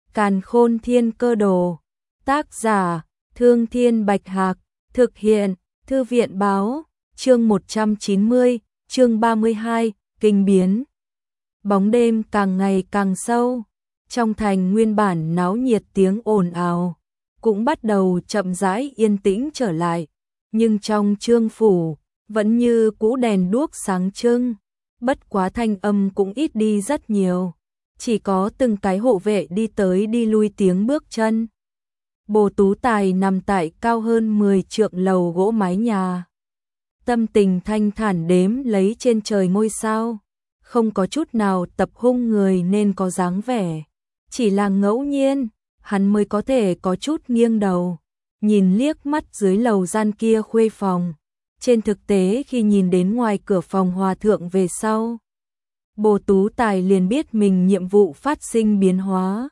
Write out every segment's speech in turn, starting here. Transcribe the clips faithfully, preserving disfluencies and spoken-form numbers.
Càn Khôn Thiên Cơ Đồ. Tác giả: Thương Thiên Bạch Hạc. Thực hiện: Thư viện Báo. Chương một trăm chín mươi, chương ba mươi hai, kinh biến. Bóng đêm càng ngày càng sâu, trong thành nguyên bản náo nhiệt tiếng ồn ào cũng bắt đầu chậm rãi yên tĩnh trở lại, nhưng trong Trương phủ vẫn như cũ đèn đuốc sáng trưng, bất quá thanh âm cũng ít đi rất nhiều, chỉ có từng cái hộ vệ đi tới đi lui tiếng bước chân. Bồ Tú Tài nằm tại cao hơn mười trượng lầu gỗ mái nhà, tâm tình thanh thản đếm lấy trên trời ngôi sao, không có chút nào tập hung người nên có dáng vẻ, chỉ là ngẫu nhiên hắn mới có thể có chút nghiêng đầu, nhìn liếc mắt dưới lầu gian kia khuê phòng. Trên thực tế khi nhìn đến ngoài cửa phòng hòa thượng về sau, Bồ Tú Tài liền biết mình nhiệm vụ phát sinh biến hóa.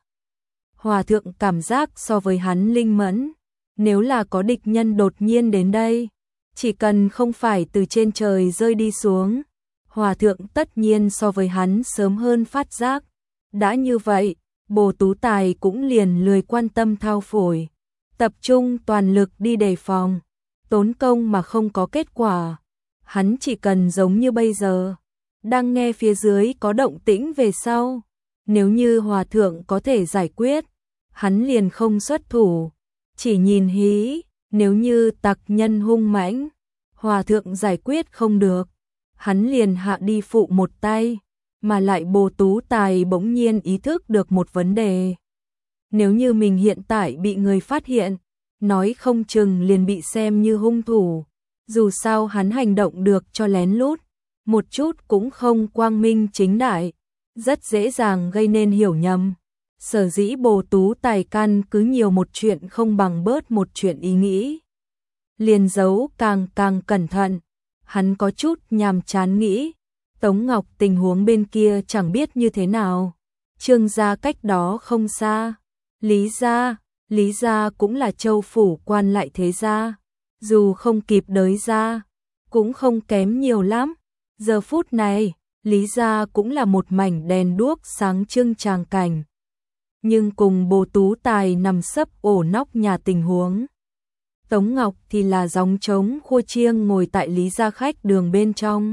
Hòa thượng cảm giác so với hắn linh mẫn, nếu là có địch nhân đột nhiên đến đây, chỉ cần không phải từ trên trời rơi đi xuống, hòa thượng tất nhiên so với hắn sớm hơn phát giác. Đã như vậy, Bồ Tú Tài cũng liền lười quan tâm thao phổi, tập trung toàn lực đi đề phòng, tốn công mà không có kết quả. Hắn chỉ cần giống như bây giờ, đang nghe phía dưới có động tĩnh về sau, nếu như hòa thượng có thể giải quyết, hắn liền không xuất thủ, chỉ nhìn hí, nếu như tặc nhân hung mãnh, hòa thượng giải quyết không được, hắn liền hạ đi phụ một tay. Mà lại Bồ Tú Tài bỗng nhiên ý thức được một vấn đề. Nếu như mình hiện tại bị người phát hiện, nói không chừng liền bị xem như hung thủ. Dù sao hắn hành động được cho lén lút, một chút cũng không quang minh chính đại, rất dễ dàng gây nên hiểu nhầm. Sở dĩ Bồ Tú Tài căn cứ nhiều một chuyện không bằng bớt một chuyện ý nghĩ. Liền giấu càng càng cẩn thận, hắn có chút nhàm chán nghĩ. Tống Ngọc tình huống bên kia chẳng biết như thế nào. Trương gia cách đó không xa. Lý gia, Lý gia cũng là châu phủ quan lại thế gia. Dù không kịp đới gia, cũng không kém nhiều lắm. Giờ phút này, Lý gia cũng là một mảnh đèn đuốc sáng trưng tràng cảnh. Nhưng cùng Bồ Tú Tài nằm sấp ổ nóc nhà tình huống, Tống Ngọc thì là gióng trống khua chiêng ngồi tại Lý gia khách đường bên trong.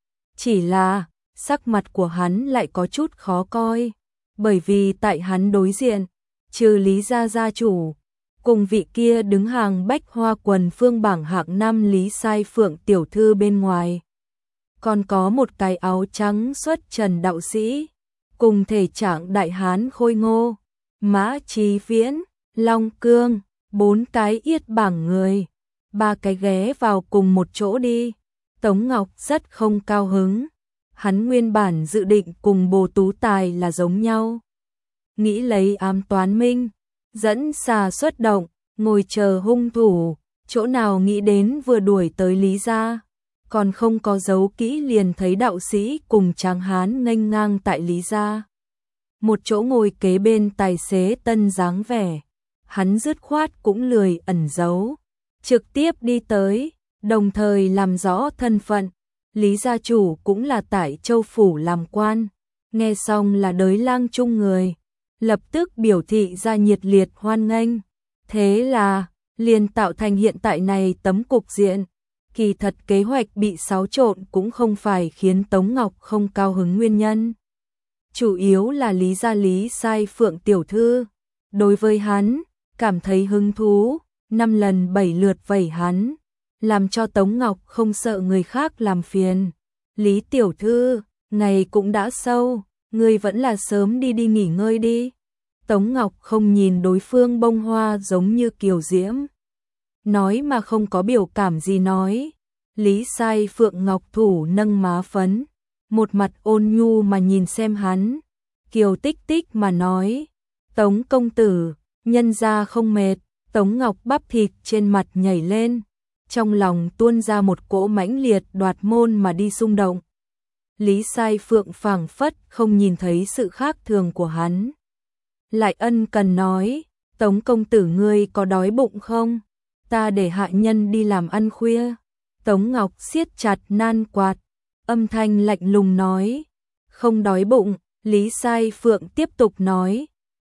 Chỉ là, sắc mặt của hắn lại có chút khó coi, bởi vì tại hắn đối diện, trừ Lý gia gia chủ, cùng vị kia đứng hàng bách hoa quần phương bảng hạng năm Lý Sai Phượng tiểu thư bên ngoài. Còn có một cái áo trắng xuất trần đạo sĩ, cùng thể trạng đại hán khôi ngô, Mã Chí Viễn, Long Cương, bốn cái yết bảng người, ba cái ghé vào cùng một chỗ đi. Tống Ngọc rất không cao hứng, hắn nguyên bản dự định cùng Bồ Tú Tài là giống nhau. Nghĩ lấy ám toán minh, dẫn xà xuất động, ngồi chờ hung thủ, chỗ nào nghĩ đến vừa đuổi tới Lý gia, còn không có giấu kỹ liền thấy đạo sĩ cùng tráng hán nghênh ngang tại Lý gia. Một chỗ ngồi kế bên tài xế tân dáng vẻ, hắn dứt khoát cũng lười ẩn giấu, trực tiếp đi tới. Đồng thời làm rõ thân phận, Lý gia chủ cũng là tại châu phủ làm quan, nghe xong là đới lang chung người, lập tức biểu thị ra nhiệt liệt hoan nghênh. Thế là, liền tạo thành hiện tại này tấm cục diện. Kỳ thật kế hoạch bị xáo trộn cũng không phải khiến Tống Ngọc không cao hứng nguyên nhân. Chủ yếu là Lý gia Lý Sai Phượng tiểu thư, đối với hắn, cảm thấy hứng thú, năm lần bảy lượt vẩy hắn, làm cho Tống Ngọc không sợ người khác làm phiền. Lý tiểu thư, ngày cũng đã sâu, ngươi vẫn là sớm đi đi nghỉ ngơi đi. Tống Ngọc không nhìn đối phương bông hoa giống như kiều diễm, nói mà không có biểu cảm gì nói. Lý Sai Phượng ngọc thủ nâng má phấn, một mặt ôn nhu mà nhìn xem hắn, kiều tích tích mà nói, Tống công tử, nhân gia không mệt. Tống Ngọc bắp thịt trên mặt nhảy lên, trong lòng tuôn ra một cỗ mãnh liệt đoạt môn mà đi xung động. Lý Sai Phượng phảng phất không nhìn thấy sự khác thường của hắn, lại ân cần nói, Tống công tử ngươi có đói bụng không? Ta để hạ nhân đi làm ăn khuya. Tống Ngọc siết chặt nan quạt, âm thanh lạnh lùng nói, không đói bụng. Lý Sai Phượng tiếp tục nói,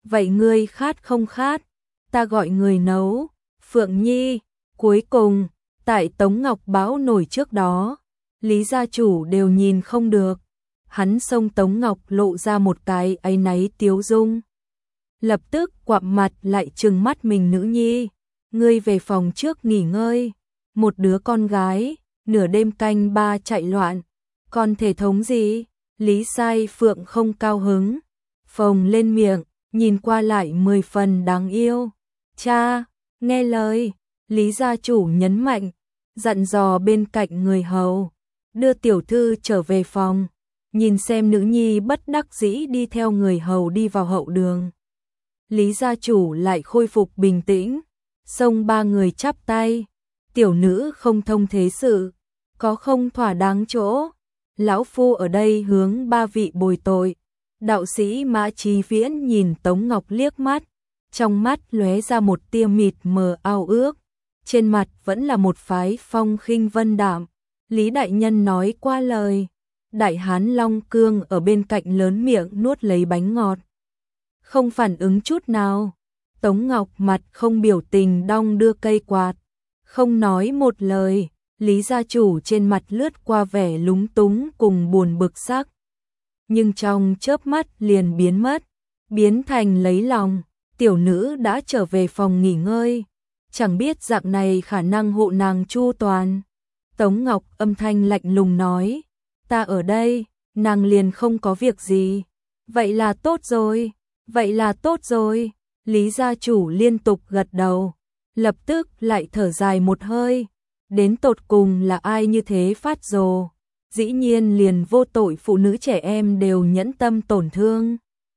vậy ngươi khát không khát, ta gọi người nấu. Phượng Nhi, cuối cùng, tại Tống Ngọc báo nổi trước đó, Lý gia chủ đều nhìn không được. Hắn xông Tống Ngọc lộ ra một cái áy náy tiếu dung. Lập tức quặm mặt lại trừng mắt mình nữ nhi. Ngươi về phòng trước nghỉ ngơi. Một đứa con gái, nửa đêm canh ba chạy loạn. Con thể thống gì? Lý Sai Phượng không cao hứng. Phồng lên miệng, nhìn qua lại mười phần đáng yêu. Cha, nghe lời. Lý gia chủ nhấn mạnh, dặn dò bên cạnh người hầu. Đưa tiểu thư trở về phòng. Nhìn xem nữ nhi bất đắc dĩ đi theo người hầu đi vào hậu đường. Lý gia chủ lại khôi phục bình tĩnh, xông ba người chắp tay. Tiểu nữ không thông thế sự, có không thỏa đáng chỗ. Lão phu ở đây hướng ba vị bồi tội. Đạo sĩ Mã Chí Viễn nhìn Tống Ngọc liếc mắt, trong mắt lóe ra một tia mịt mờ ao ước, trên mặt vẫn là một phái phong khinh vân đạm. Lý đại nhân nói qua lời. Đại hán Long Cương ở bên cạnh lớn miệng nuốt lấy bánh ngọt, không phản ứng chút nào. Tống Ngọc mặt không biểu tình đong đưa cây quạt, không nói một lời. Lý gia chủ trên mặt lướt qua vẻ lúng túng cùng buồn bực sắc, nhưng trong chớp mắt liền biến mất, biến thành lấy lòng. Tiểu nữ đã trở về phòng nghỉ ngơi, chẳng biết dạng này khả năng hộ nàng chu toàn. Tống Ngọc âm thanh lạnh lùng nói, ta ở đây, nàng liền không có việc gì. Vậy là tốt rồi, vậy là tốt rồi. Lý gia chủ liên tục gật đầu, lập tức lại thở dài một hơi. Đến tột cùng là ai như thế phát rồ, dĩ nhiên liền vô tội phụ nữ trẻ em đều nhẫn tâm tổn thương.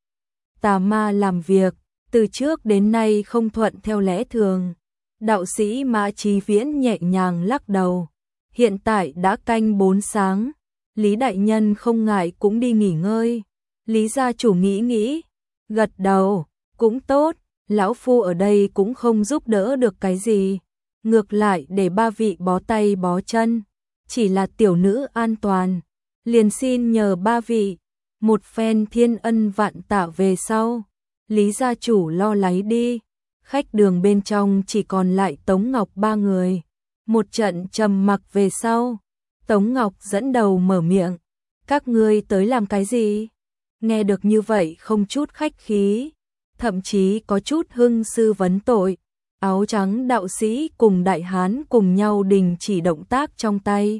Tà ma làm việc, từ trước đến nay không thuận theo lẽ thường. Đạo sĩ Mã Chí Viễn nhẹ nhàng lắc đầu. Hiện tại đã canh bốn sáng, Lý đại nhân không ngại cũng đi nghỉ ngơi. Lý gia chủ nghĩ nghĩ, gật đầu, cũng tốt, lão phu ở đây cũng không giúp đỡ được cái gì. Ngược lại để ba vị bó tay bó chân, chỉ là tiểu nữ an toàn, liền xin nhờ ba vị, một phen thiên ân vạn tạ về sau. Lý gia chủ lo lấy đi, khách đường bên trong chỉ còn lại Tống Ngọc ba người. Một trận trầm mặc về sau, Tống Ngọc dẫn đầu mở miệng, các ngươi tới làm cái gì? Nghe được như vậy không chút khách khí, thậm chí có chút hưng sư vấn tội. Áo trắng đạo sĩ cùng đại hán cùng nhau đình chỉ động tác trong tay,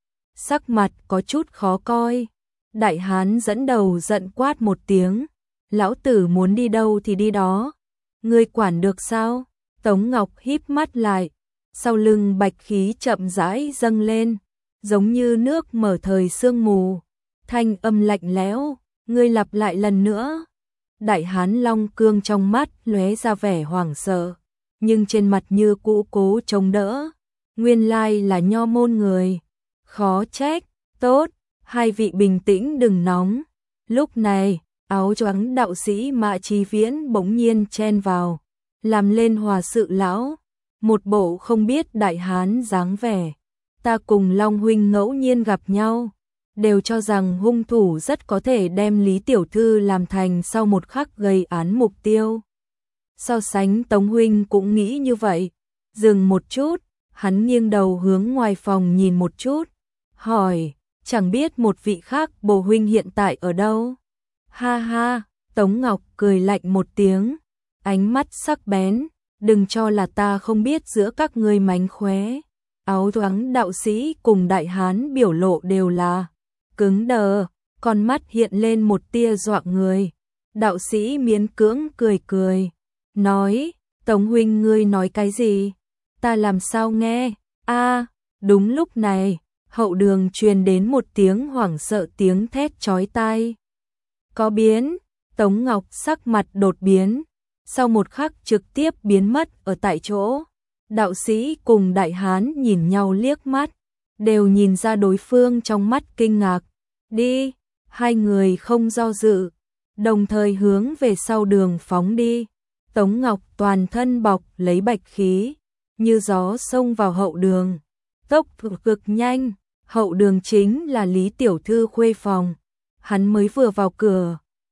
sắc mặt có chút khó coi. Đại hán dẫn đầu giận quát một tiếng, lão tử muốn đi đâu thì đi đó, ngươi quản được sao? Tống Ngọc híp mắt lại, sau lưng bạch khí chậm rãi dâng lên, giống như nước mở thời sương mù. Thanh âm lạnh lẽo, ngươi lặp lại lần nữa. Đại hán Long Cương trong mắt lóe ra vẻ hoảng sợ, nhưng trên mặt như cũ cố chống đỡ. Nguyên lai là nho môn người, khó trách. Tốt, hai vị bình tĩnh đừng nóng. Lúc này, áo trắng đạo sĩ Mã Chí Viễn bỗng nhiên chen vào, làm lên hòa sự lão, một bộ không biết đại hán dáng vẻ. Ta cùng Long huynh ngẫu nhiên gặp nhau, đều cho rằng hung thủ rất có thể đem Lý tiểu thư làm thành sau một khắc gây án mục tiêu. So sánh Tống huynh cũng nghĩ như vậy. Dừng một chút, hắn nghiêng đầu hướng ngoài phòng nhìn một chút, hỏi, chẳng biết một vị khác bồ huynh hiện tại ở đâu? Ha ha, Tống Ngọc cười lạnh một tiếng, ánh mắt sắc bén, đừng cho là ta không biết giữa các ngươi mánh khóe. Áo trắng đạo sĩ cùng đại hán biểu lộ đều là cứng đờ, con mắt hiện lên một tia dọa người. Đạo sĩ miễn cưỡng cười cười, nói, Tống huynh ngươi nói cái gì? Ta làm sao nghe? A, đúng lúc này, hậu đường truyền đến một tiếng hoảng sợ tiếng thét chói tai. Có biến, Tống Ngọc sắc mặt đột biến, sau một khắc trực tiếp biến mất ở tại chỗ. Đạo sĩ cùng đại hán nhìn nhau liếc mắt, đều nhìn ra đối phương trong mắt kinh ngạc. Đi, hai người không do dự, đồng thời hướng về sau đường phóng đi. Tống Ngọc toàn thân bọc lấy bạch khí, như gió xông vào hậu đường, tốc độ cực nhanh. Hậu đường chính là Lý tiểu thư khuê phòng, hắn mới vừa vào cửa,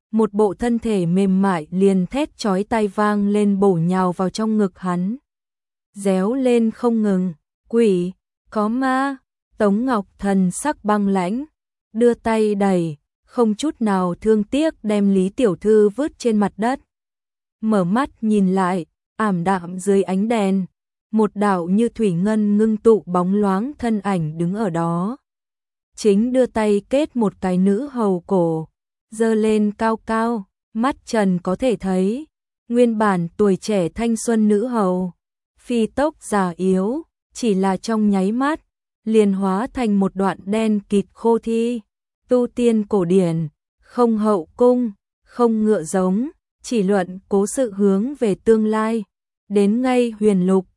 một bộ thân thể mềm mại liền thét chói tai vang lên bổ nhào vào trong ngực hắn. Réo lên không ngừng, quỷ, có ma, Tống Ngọc Thần sắc băng lãnh, đưa tay đẩy, không chút nào thương tiếc đem Lý Tiểu Thư vứt trên mặt đất. Mở mắt nhìn lại, ảm đạm dưới ánh đèn, một đạo như thủy ngân ngưng tụ bóng loáng thân ảnh đứng ở đó. Chính đưa tay kết một cái nữ hầu cổ, giơ lên cao cao, mắt trần có thể thấy, nguyên bản tuổi trẻ thanh xuân nữ hầu, phi tốc già yếu, chỉ là trong nháy mắt, liền hóa thành một đoạn đen kịt khô thi. Tu tiên cổ điển, không hậu cung, không ngựa giống, chỉ luận cố sự hướng về tương lai, đến ngay huyền lục,